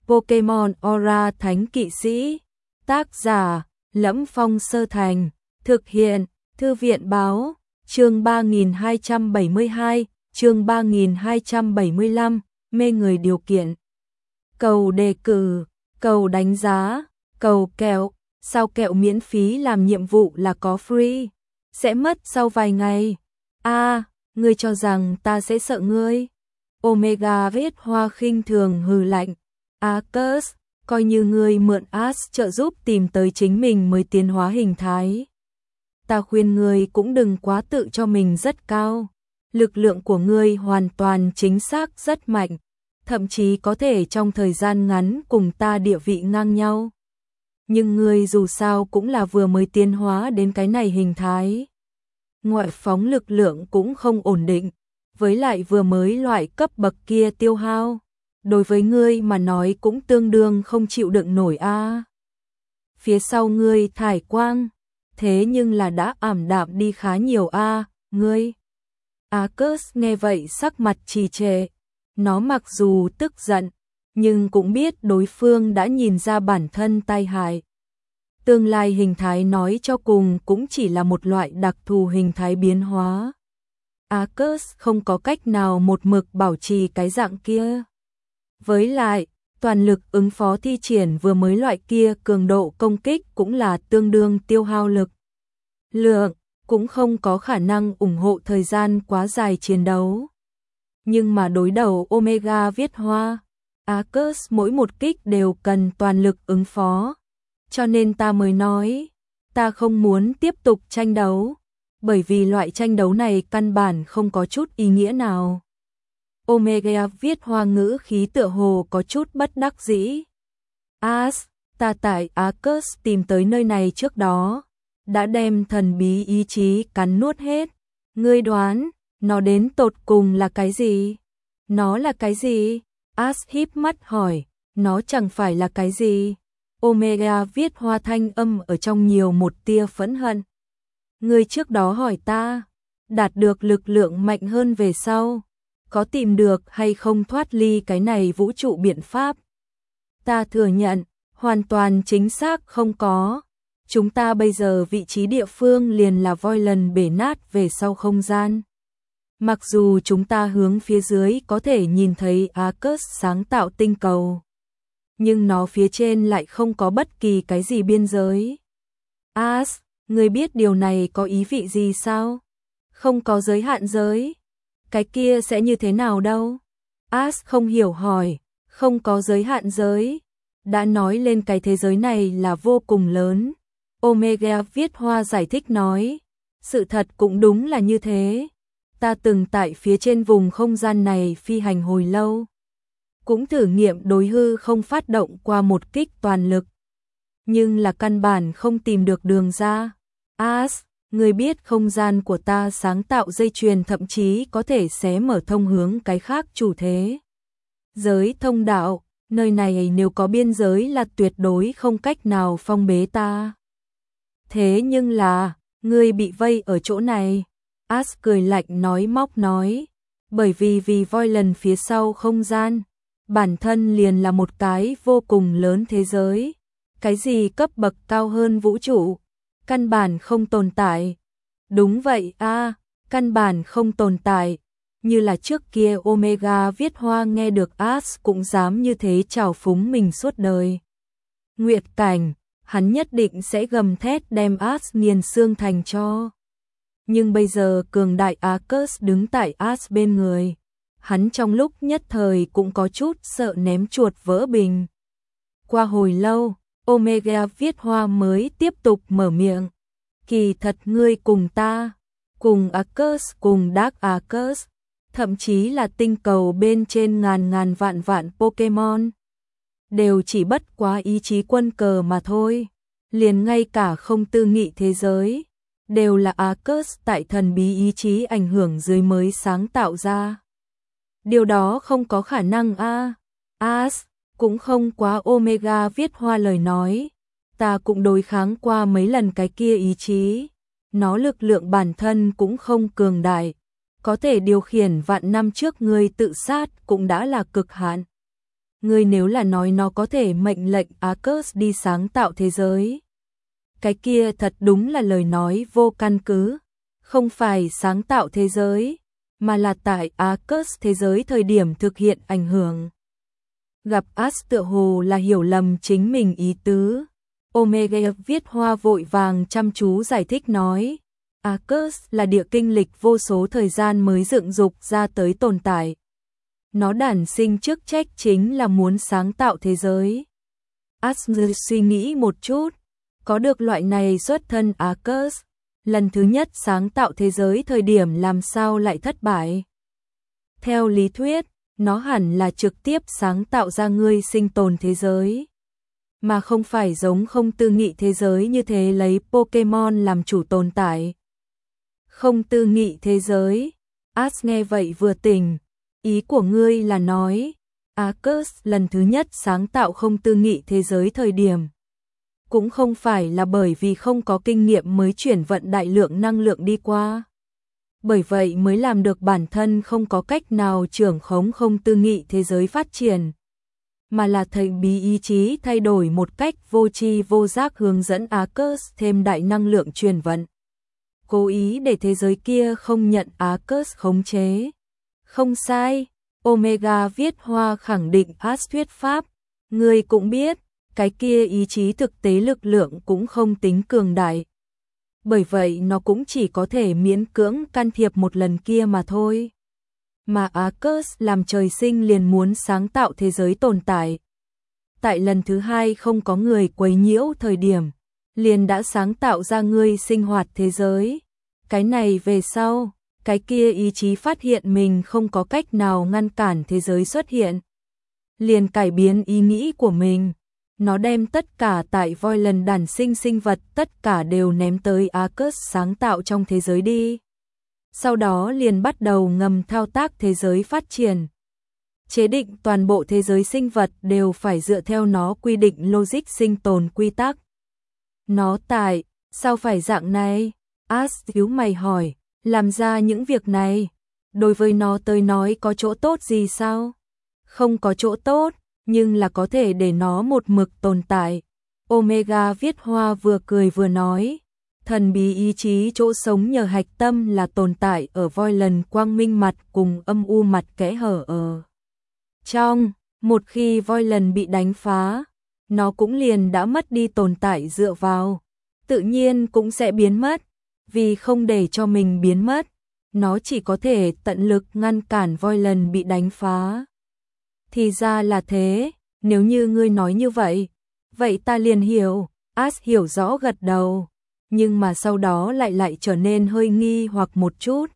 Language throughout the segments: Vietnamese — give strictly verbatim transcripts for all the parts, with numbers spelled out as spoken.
Pokemon Aura Thánh Kỵ Sĩ. Tác giả: Lẫm Phong Sơ Thành. Thực hiện: Thư viện báo. Chương ba nghìn hai trăm bảy mươi hai, chương ba nghìn hai trăm bảy mươi lăm, mê người điều kiện. Cầu đề cử, cầu đánh giá, cầu kẹo. Sao kẹo miễn phí làm nhiệm vụ là có free? Sẽ mất sau vài ngày. A, à, ngươi cho rằng ta sẽ sợ ngươi? Omega Viết Hoa khinh thường hừ lạnh. Arceus, coi như ngươi mượn Ash trợ giúp tìm tới chính mình mới tiến hóa hình thái. Ta khuyên ngươi cũng đừng quá tự cho mình rất cao. Lực lượng của ngươi hoàn toàn chính xác rất mạnh, thậm chí có thể trong thời gian ngắn cùng ta địa vị ngang nhau. Nhưng ngươi dù sao cũng là vừa mới tiến hóa đến cái này hình thái. Ngoại phóng lực lượng cũng không ổn định, với lại vừa mới loại cấp bậc kia tiêu hao, đối với ngươi mà nói cũng tương đương không chịu đựng nổi a. À. Phía sau ngươi thải quang, thế nhưng là đã ảm đạm đi khá nhiều a, à, ngươi. Arceus nghe vậy sắc mặt trì trệ, nó mặc dù tức giận, nhưng cũng biết đối phương đã nhìn ra bản thân tai hại. Tương lai hình thái nói cho cùng cũng chỉ là một loại đặc thù hình thái biến hóa. Arceus không có cách nào một mực bảo trì cái dạng kia. Với lại, toàn lực ứng phó thi triển vừa mới loại kia cường độ công kích cũng là tương đương tiêu hao lực lượng, cũng không có khả năng ủng hộ thời gian quá dài chiến đấu. Nhưng mà đối đầu Omega Viết Hoa, Arceus mỗi một kích đều cần toàn lực ứng phó. Cho nên ta mới nói, ta không muốn tiếp tục tranh đấu, bởi vì loại tranh đấu này căn bản không có chút ý nghĩa nào. Omega Viết Hoa ngữ khí tựa hồ có chút bất đắc dĩ. Ash, ta tại Arceus tìm tới nơi này trước đó, đã đem thần bí ý chí cắn nuốt hết. Ngươi đoán, nó đến tột cùng là cái gì? Nó là cái gì? Ash híp mắt hỏi, nó chẳng phải là cái gì? Omega Viết Hoa thanh âm ở trong nhiều một tia phẫn hận. Ngươi trước đó hỏi ta, đạt được lực lượng mạnh hơn về sau, có tìm được hay không thoát ly cái này vũ trụ biện pháp? Ta thừa nhận, hoàn toàn chính xác không có. Chúng ta bây giờ vị trí địa phương liền là voi lần bể nát về sau không gian. Mặc dù chúng ta hướng phía dưới có thể nhìn thấy Arceus sáng tạo tinh cầu, nhưng nó phía trên lại không có bất kỳ cái gì biên giới. Ash, ngươi biết điều này có ý vị gì sao? Không có giới hạn giới. Cái kia sẽ như thế nào đâu? Ash không hiểu hỏi, không có giới hạn giới. Đã nói lên cái thế giới này là vô cùng lớn. Omega Viết Hoa giải thích nói, sự thật cũng đúng là như thế. Ta từng tại phía trên vùng không gian này phi hành hồi lâu, cũng thử nghiệm đối hư không phát động qua một kích toàn lực, nhưng là căn bản không tìm được đường ra. Ash, ngươi biết không gian của ta sáng tạo dây chuyền thậm chí có thể xé mở thông hướng cái khác chủ thế giới thông đạo, nơi này nếu có biên giới là tuyệt đối không cách nào phong bế ta. Thế nhưng là, ngươi bị vây ở chỗ này. Ash cười lạnh nói móc nói, bởi vì vì voi lần phía sau không gian, bản thân liền là một cái vô cùng lớn thế giới. Cái gì cấp bậc cao hơn vũ trụ, căn bản không tồn tại. Đúng vậy a, à, căn bản không tồn tại. Như là trước kia Omega Viết Hoa nghe được Ash cũng dám như thế trào phúng mình suốt đời. Nguyệt cảnh, hắn nhất định sẽ gầm thét đem Ash nghiền xương thành cho. Nhưng bây giờ cường đại Arceus đứng tại Ash bên người, hắn trong lúc nhất thời cũng có chút sợ ném chuột vỡ bình. Qua hồi lâu, Omega Viết Hoa mới tiếp tục mở miệng. Kỳ thật ngươi cùng ta, cùng Arceus, cùng Dark Arceus, thậm chí là tinh cầu bên trên ngàn ngàn vạn vạn Pokemon, đều chỉ bất quá ý chí quân cờ mà thôi. Liền ngay cả không tư nghị thế giới, đều là Arceus tại thần bí ý chí ảnh hưởng dưới mới sáng tạo ra. Điều đó không có khả năng a. À. Ash, cũng không quá. Omega Viết Hoa lời nói, ta cũng đối kháng qua mấy lần cái kia ý chí, nó lực lượng bản thân cũng không cường đại, có thể điều khiển vạn năm trước ngươi tự sát cũng đã là cực hạn. ngươi nếu là nói nó có thể mệnh lệnh Arcus đi sáng tạo thế giới. Cái kia thật đúng là lời nói vô căn cứ, không phải sáng tạo thế giới, mà là tại Arcus thế giới thời điểm thực hiện ảnh hưởng. Gặp As tựa hồ là hiểu lầm chính mình ý tứ. Omega viết hoa vội vàng chăm chú giải thích nói, Arcus là địa kinh lịch vô số thời gian mới dựng dục ra tới tồn tại. Nó đản sinh chức trách chính là muốn sáng tạo thế giới. As suy nghĩ một chút, có được loại này xuất thân Arcus, lần thứ nhất sáng tạo thế giới thời điểm làm sao lại thất bại. Theo lý thuyết, nó hẳn là trực tiếp sáng tạo ra ngươi sinh tồn thế giới, mà không phải giống không tư nghị thế giới như thế lấy Pokemon làm chủ tồn tại. Không tư nghị thế giới, As nghe vậy vừa tỉnh, ý của ngươi là nói, Arcus lần thứ nhất sáng tạo không tư nghị thế giới thời điểm. Cũng không phải là bởi vì không có kinh nghiệm mới chuyển vận đại lượng năng lượng đi qua. Bởi vậy mới làm được bản thân không có cách nào trưởng khống không tư nghị thế giới phát triển. Mà là thần bí ý chí thay đổi một cách vô tri vô giác hướng dẫn Arcus thêm đại năng lượng truyền vận. Cố ý để thế giới kia không nhận Arcus khống chế. Không sai, Omega viết hoa khẳng định As thuyết pháp. Ngươi cũng biết, cái kia ý chí thực tế lực lượng cũng không tính cường đại. Bởi vậy nó cũng chỉ có thể miễn cưỡng can thiệp một lần kia mà thôi. Mà Arcus làm trời sinh liền muốn sáng tạo thế giới tồn tại. Tại lần thứ hai không có người quấy nhiễu thời điểm, liền đã sáng tạo ra ngươi sinh hoạt thế giới. Cái này về sau, cái kia ý chí phát hiện mình không có cách nào ngăn cản thế giới xuất hiện. Liền cải biến ý nghĩ của mình. Nó đem tất cả tại Voidland đản sinh sinh vật tất cả đều ném tới Arcus sáng tạo trong thế giới đi. Sau đó liền bắt đầu ngầm thao tác thế giới phát triển. Chế định toàn bộ thế giới sinh vật đều phải dựa theo nó quy định logic sinh tồn quy tắc. Nó tại, sao phải dạng này? As nhíu mày hỏi, làm ra những việc này, đối với nó tới nói có chỗ tốt gì sao? Không có chỗ tốt, nhưng là có thể để nó một mực tồn tại. Omega viết hoa vừa cười vừa nói, thần bí ý chí chỗ sống nhờ hạch tâm là tồn tại ở Voidland quang minh mặt cùng âm u mặt kẽ hở ở. Trong, một khi Voidland bị đánh phá, nó cũng liền đã mất đi tồn tại dựa vào, tự nhiên cũng sẽ biến mất, vì không để cho mình biến mất, nó chỉ có thể tận lực ngăn cản Voidland bị đánh phá. Thì ra là thế, nếu như ngươi nói như vậy, vậy ta liền hiểu. As hiểu rõ gật đầu, nhưng mà sau đó lại lại trở nên hơi nghi hoặc một chút.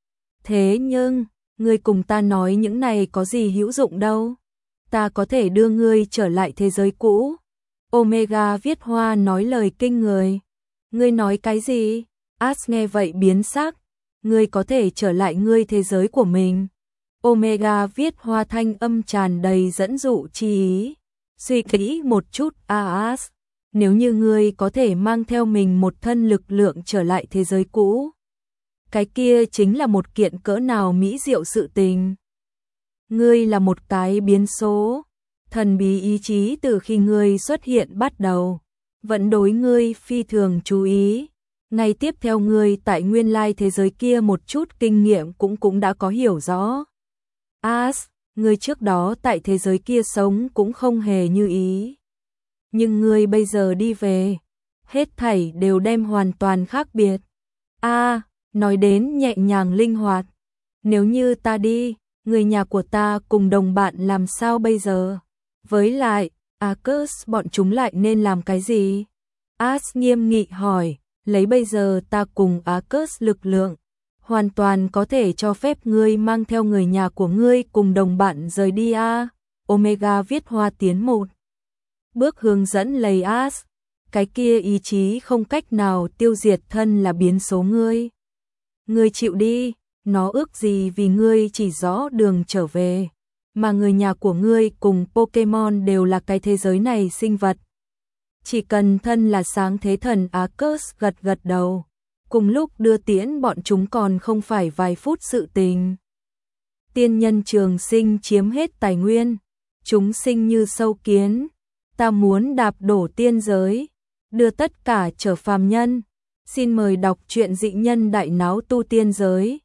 Thế nhưng, ngươi cùng ta nói những này có gì hữu dụng đâu, ta có thể đưa ngươi trở lại thế giới cũ. Omega viết hoa nói lời kinh người. Ngươi nói cái gì? As nghe vậy biến sắc, ngươi có thể trở lại ngươi thế giới của mình. Omega viết hoa thanh âm tràn đầy dẫn dụ chi ý. Suy kỹ một chút, As, nếu như ngươi có thể mang theo mình một thân lực lượng trở lại thế giới cũ, cái kia chính là một kiện cỡ nào mỹ diệu sự tình. Ngươi là một cái biến số, thần bí ý chí từ khi ngươi xuất hiện bắt đầu, vẫn đối ngươi phi thường chú ý. Ngay tiếp theo ngươi tại nguyên lai thế giới kia một chút kinh nghiệm cũng cũng đã có hiểu rõ. As, ngươi trước đó tại thế giới kia sống cũng không hề như ý. Nhưng ngươi bây giờ đi về, hết thảy đều đem hoàn toàn khác biệt. A, à, nói đến nhẹ nhàng linh hoạt. Nếu như ta đi, người nhà của ta cùng đồng bạn làm sao bây giờ? Với lại, Arcus bọn chúng lại nên làm cái gì? As nghiêm nghị hỏi, lấy bây giờ ta cùng Arcus lực lượng, hoàn toàn có thể cho phép ngươi mang theo người nhà của ngươi cùng đồng bạn rời đi a. À? Omega viết hoa tiến một bước hướng dẫn lấy As, cái kia ý chí không cách nào tiêu diệt thân là biến số ngươi. Ngươi chịu đi, nó ước gì vì ngươi chỉ rõ đường trở về, mà người nhà của ngươi cùng Pokemon đều là cái thế giới này sinh vật. Chỉ cần thân là sáng thế thần. Arcus gật gật đầu. Cùng lúc đưa tiễn bọn chúng còn không phải vài phút sự tình. Tiên nhân trường sinh chiếm hết tài nguyên, chúng sinh như sâu kiến, ta muốn đạp đổ tiên giới, đưa tất cả trở phàm nhân. Xin mời đọc truyện Dị Nhân Đại Náo Tu Tiên Giới.